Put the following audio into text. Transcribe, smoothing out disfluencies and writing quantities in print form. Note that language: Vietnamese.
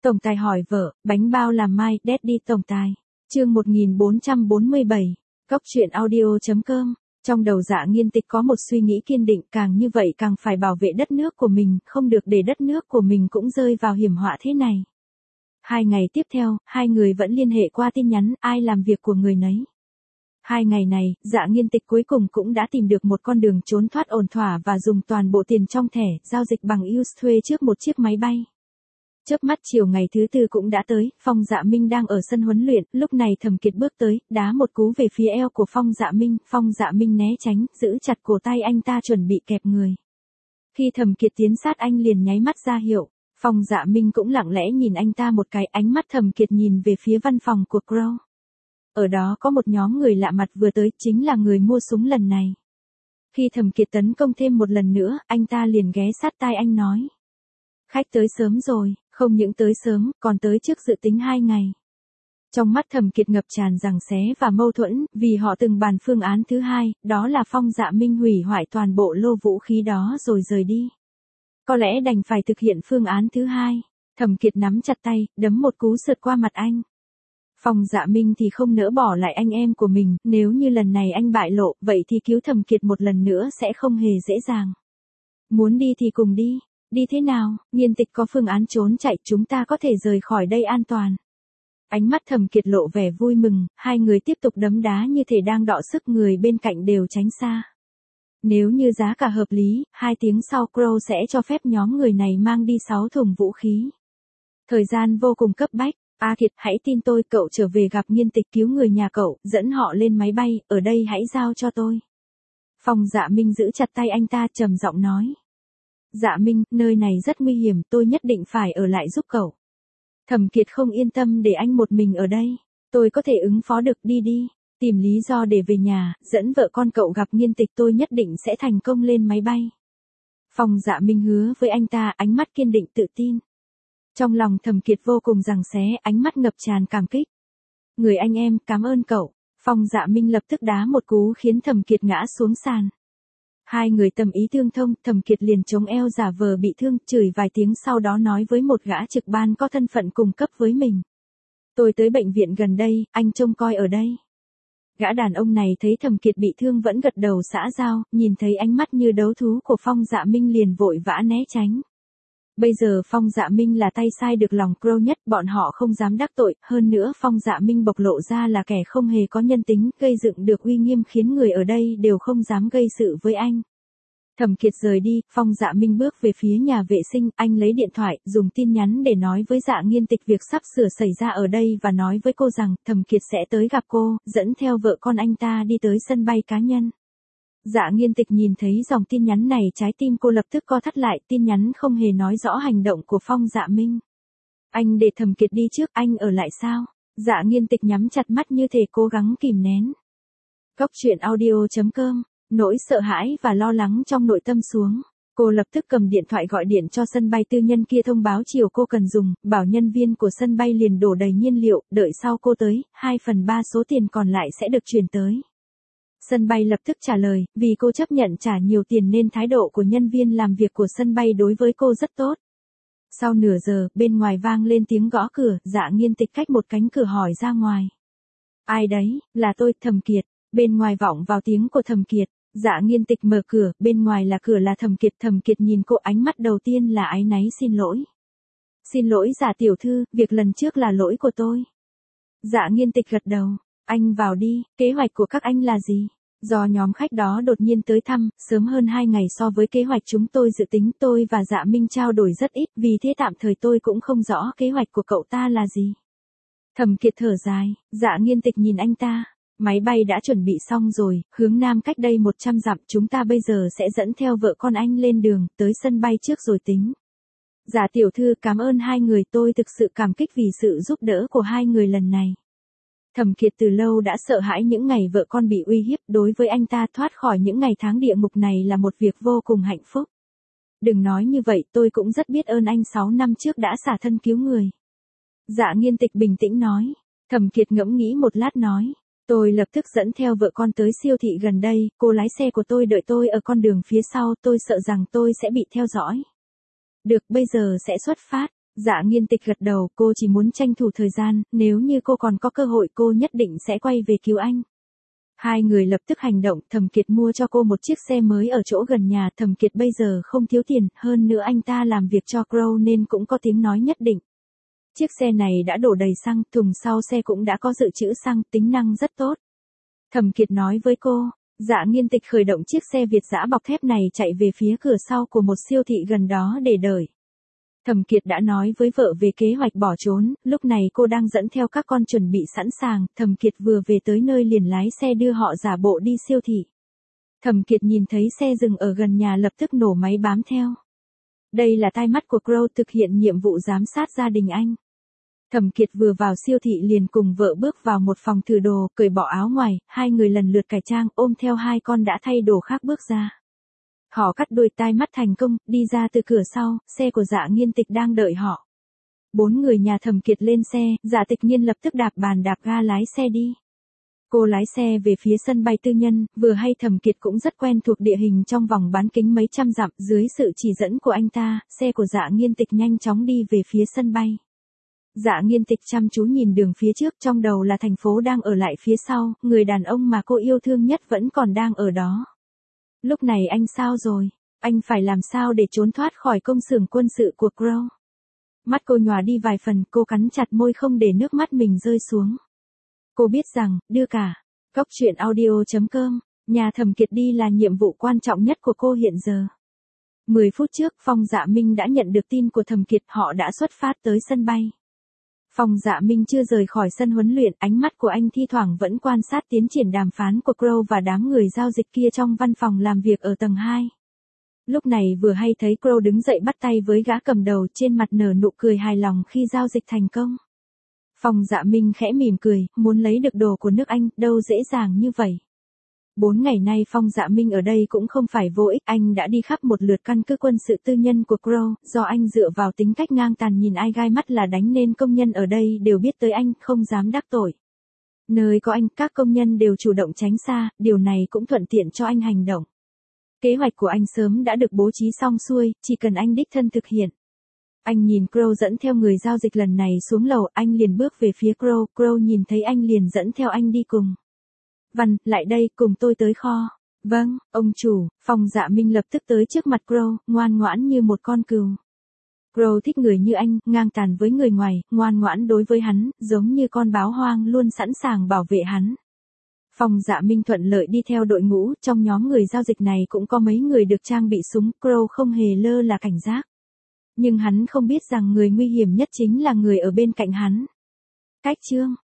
Tổng tài hỏi vợ, bánh bao làm mai, Daddy tổng tài. Chương 1447. Cóc truyện audio.com. Trong đầu Dạ Nghiên Tịch có một suy nghĩ kiên định, càng như vậy càng phải bảo vệ đất nước của mình, không được để đất nước của mình cũng rơi vào hiểm họa thế này. 2 ngày tiếp theo, hai người vẫn liên hệ qua tin nhắn, ai làm việc của người nấy. 2 ngày này, Dạ Nghiên Tịch cuối cùng cũng đã tìm được một con đường trốn thoát ổn thỏa và dùng toàn bộ tiền trong thẻ, giao dịch bằng use thuê trước một chiếc máy bay. Chớp mắt chiều ngày thứ tư cũng đã tới, Phong Dạ Minh đang ở sân huấn luyện, lúc này Thẩm Kiệt bước tới, đá một cú về phía eo của Phong Dạ Minh né tránh, giữ chặt cổ tay anh ta chuẩn bị kẹp người. Khi Thẩm Kiệt tiến sát anh liền nháy mắt ra hiệu, Phong Dạ Minh cũng lặng lẽ nhìn anh ta một cái, ánh mắt Thẩm Kiệt nhìn về phía văn phòng của Crow. Ở đó có một nhóm người lạ mặt vừa tới, chính là người mua súng lần này. Khi Thẩm Kiệt tấn công thêm một lần nữa, anh ta liền ghé sát tai anh nói. Khách tới sớm rồi, không những tới sớm, còn tới trước dự tính 2 ngày. Trong mắt Thẩm Kiệt ngập tràn giằng xé và mâu thuẫn, vì họ từng bàn phương án thứ hai, đó là Phong Dạ Minh hủy hoại toàn bộ lô vũ khí đó rồi rời đi. Có lẽ đành phải thực hiện phương án thứ hai. Thẩm Kiệt nắm chặt tay, đấm một cú sượt qua mặt anh. Phong Dạ Minh thì không nỡ bỏ lại anh em của mình, nếu như lần này anh bại lộ, vậy thì cứu Thẩm Kiệt một lần nữa sẽ không hề dễ dàng. Muốn đi thì cùng đi. Đi thế nào, Nghiên Tịch có phương án trốn chạy, chúng ta có thể rời khỏi đây an toàn. Ánh mắt Thẩm Kiệt lộ vẻ vui mừng, hai người tiếp tục đấm đá như thể đang đọ sức, người bên cạnh đều tránh xa. Nếu như giá cả hợp lý, 2 tiếng sau Crow sẽ cho phép nhóm người này mang đi 6 thùng vũ khí. Thời gian vô cùng cấp bách. A Kiệt, hãy tin tôi, cậu trở về gặp Nghiên Tịch, cứu người nhà cậu, dẫn họ lên máy bay, ở đây hãy giao cho tôi. Phong Dạ Minh giữ chặt tay anh ta, trầm giọng nói. Dạ Minh, nơi này rất nguy hiểm, tôi nhất định phải ở lại giúp cậu. Thẩm Kiệt không yên tâm để anh một mình ở đây. Tôi có thể ứng phó được, đi. Tìm lý do để về nhà, dẫn vợ con cậu gặp Nghiên Tịch, tôi nhất định sẽ thành công lên máy bay. Phong Dạ Minh hứa với anh ta, ánh mắt kiên định tự tin. Trong lòng Thẩm Kiệt vô cùng giằng xé, ánh mắt ngập tràn cảm kích. Người anh em, cảm ơn cậu. Phong Dạ Minh lập tức đá một cú khiến Thẩm Kiệt ngã xuống sàn. Hai người tâm ý tương thông, Thẩm Kiệt liền chống eo giả vờ bị thương, chửi vài tiếng sau đó nói với một gã trực ban có thân phận cùng cấp với mình. Tôi tới bệnh viện gần đây, anh trông coi ở đây. Gã đàn ông này thấy Thẩm Kiệt bị thương vẫn gật đầu xã giao, nhìn thấy ánh mắt như đấu thú của Phong Dạ Minh liền vội vã né tránh. Bây giờ Phong Dạ Minh là tay sai được lòng Crow nhất, bọn họ không dám đắc tội, hơn nữa Phong Dạ Minh bộc lộ ra là kẻ không hề có nhân tính, gây dựng được uy nghiêm khiến người ở đây đều không dám gây sự với anh. Thẩm Kiệt rời đi, Phong Dạ Minh bước về phía nhà vệ sinh, anh lấy điện thoại, dùng tin nhắn để nói với Dạ Nghiên Tịch việc sắp sửa xảy ra ở đây và nói với cô rằng Thẩm Kiệt sẽ tới gặp cô, dẫn theo vợ con anh ta đi tới sân bay cá nhân. Dạ Nghiên Tịch nhìn thấy dòng tin nhắn này, trái tim cô lập tức co thắt lại, tin nhắn không hề nói rõ hành động của Phong Dạ Minh. Anh để Thẩm Kiệt đi trước, anh ở lại sao? Dạ Nghiên Tịch nhắm chặt mắt như thể cố gắng kìm nén. Cóc truyện audio.com, nỗi sợ hãi và lo lắng trong nội tâm xuống. Cô lập tức cầm điện thoại gọi điện cho sân bay tư nhân kia thông báo chiều cô cần dùng, bảo nhân viên của sân bay liền đổ đầy nhiên liệu, đợi sau cô tới, 2/3 số tiền còn lại sẽ được chuyển tới. Sân bay lập tức trả lời, vì cô chấp nhận trả nhiều tiền nên thái độ của nhân viên làm việc của sân bay đối với cô rất tốt. Sau nửa giờ, bên ngoài vang lên tiếng gõ cửa, Dạ Nghiên Tịch cách một cánh cửa hỏi ra ngoài. Ai đấy, là tôi, Thẩm Kiệt. Bên ngoài vọng vào tiếng của Thẩm Kiệt, Dạ Nghiên Tịch mở cửa, bên ngoài là cửa là Thẩm Kiệt. Thẩm Kiệt nhìn cô, ánh mắt đầu tiên là áy náy, xin lỗi. Xin lỗi Dạ tiểu thư, việc lần trước là lỗi của tôi. Dạ Nghiên Tịch gật đầu. Anh vào đi, kế hoạch của các anh là gì? Do nhóm khách đó đột nhiên tới thăm, sớm hơn 2 ngày so với kế hoạch chúng tôi dự tính, tôi và Dạ Minh trao đổi rất ít, vì thế tạm thời tôi cũng không rõ kế hoạch của cậu ta là gì. Thẩm Kiệt thở dài, Dạ Nghiên Tịch nhìn anh ta. Máy bay đã chuẩn bị xong rồi, hướng nam cách đây 100 dặm, chúng ta bây giờ sẽ dẫn theo vợ con anh lên đường, tới sân bay trước rồi tính. Dạ tiểu thư, cảm ơn hai người, tôi thực sự cảm kích vì sự giúp đỡ của hai người lần này. Thẩm Kiệt từ lâu đã sợ hãi những ngày vợ con bị uy hiếp, đối với anh ta thoát khỏi những ngày tháng địa ngục này là một việc vô cùng hạnh phúc. Đừng nói như vậy, tôi cũng rất biết ơn anh 6 năm trước đã xả thân cứu người. Dạ Nghiên Tịch bình tĩnh nói. Thẩm Kiệt ngẫm nghĩ một lát nói. Tôi lập tức dẫn theo vợ con tới siêu thị gần đây, cô lái xe của tôi đợi tôi ở con đường phía sau, tôi sợ rằng tôi sẽ bị theo dõi. Được, bây giờ sẽ xuất phát. Dạ Nghiên Tịch gật đầu, cô chỉ muốn tranh thủ thời gian, nếu như cô còn có cơ hội cô nhất định sẽ quay về cứu anh. Hai người lập tức hành động, Thẩm Kiệt mua cho cô một chiếc xe mới ở chỗ gần nhà, Thẩm Kiệt bây giờ không thiếu tiền, hơn nữa anh ta làm việc cho Crow nên cũng có tiếng nói nhất định. Chiếc xe này đã đổ đầy xăng, thùng sau xe cũng đã có dự trữ xăng, tính năng rất tốt. Thẩm Kiệt nói với cô. Dạ Nghiên Tịch khởi động chiếc xe Việt dã bọc thép này chạy về phía cửa sau của một siêu thị gần đó để đợi. Thẩm Kiệt đã nói với vợ về kế hoạch bỏ trốn, lúc này cô đang dẫn theo các con chuẩn bị sẵn sàng, Thẩm Kiệt vừa về tới nơi liền lái xe đưa họ giả bộ đi siêu thị. Thẩm Kiệt nhìn thấy xe dừng ở gần nhà lập tức nổ máy bám theo. Đây là tai mắt của Crow thực hiện nhiệm vụ giám sát gia đình anh. Thẩm Kiệt vừa vào siêu thị liền cùng vợ bước vào một phòng thử đồ, cởi bỏ áo ngoài, hai người lần lượt cải trang, ôm theo hai con đã thay đồ khác bước ra. Họ cắt đuôi tai mắt thành công, đi ra từ cửa sau, xe của Dạ Nghiên Tịch đang đợi họ. Bốn người nhà Thẩm Kiệt lên xe, Dạ Tịch Nhiên lập tức đạp bàn đạp ga lái xe đi. Cô lái xe về phía sân bay tư nhân, vừa hay Thẩm Kiệt cũng rất quen thuộc địa hình trong vòng bán kính mấy trăm dặm, dưới sự chỉ dẫn của anh ta, xe của Dạ Nghiên Tịch nhanh chóng đi về phía sân bay. Dạ Nghiên Tịch chăm chú nhìn đường phía trước, trong đầu là thành phố đang ở lại phía sau, người đàn ông mà cô yêu thương nhất vẫn còn đang ở đó. Lúc này anh sao rồi? Anh phải làm sao để trốn thoát khỏi công xưởng quân sự của Crow? Mắt cô nhòa đi vài phần, cô cắn chặt môi không để nước mắt mình rơi xuống. Cô biết rằng, đưa cả. Cóc truyện audio.com, nhà Thẩm Kiệt đi là nhiệm vụ quan trọng nhất của cô hiện giờ. 10 phút trước, Phong Dạ Minh đã nhận được tin của Thẩm Kiệt, họ đã xuất phát tới sân bay. Phong Dạ Minh chưa rời khỏi sân huấn luyện, ánh mắt của anh thi thoảng vẫn quan sát tiến triển đàm phán của Crow và đám người giao dịch kia trong văn phòng làm việc ở tầng 2. Lúc này vừa hay thấy Crow đứng dậy bắt tay với gã cầm đầu, trên mặt nở nụ cười hài lòng khi giao dịch thành công. Phong Dạ Minh khẽ mỉm cười, muốn lấy được đồ của nước Anh, đâu dễ dàng như vậy. 4 ngày nay Phong Dạ Minh ở đây cũng không phải vô ích, anh đã đi khắp một lượt căn cứ quân sự tư nhân của Crow, do anh dựa vào tính cách ngang tàn nhìn ai gai mắt là đánh nên công nhân ở đây đều biết tới anh, không dám đắc tội. Nơi có anh, các công nhân đều chủ động tránh xa, điều này cũng thuận tiện cho anh hành động. Kế hoạch của anh sớm đã được bố trí xong xuôi, chỉ cần anh đích thân thực hiện. Anh nhìn Crow dẫn theo người giao dịch lần này xuống lầu, anh liền bước về phía Crow, Crow nhìn thấy anh liền dẫn theo anh đi cùng. Văn, lại đây, cùng tôi tới kho. Vâng, ông chủ. Phong Dạ Minh lập tức tới trước mặt Crow, ngoan ngoãn như một con cừu. Crow thích người như anh, ngang tàn với người ngoài, ngoan ngoãn đối với hắn, giống như con báo hoang luôn sẵn sàng bảo vệ hắn. Phong Dạ Minh thuận lợi đi theo đội ngũ, trong nhóm người giao dịch này cũng có mấy người được trang bị súng, Crow không hề lơ là cảnh giác. Nhưng hắn không biết rằng người nguy hiểm nhất chính là người ở bên cạnh hắn. Cách chương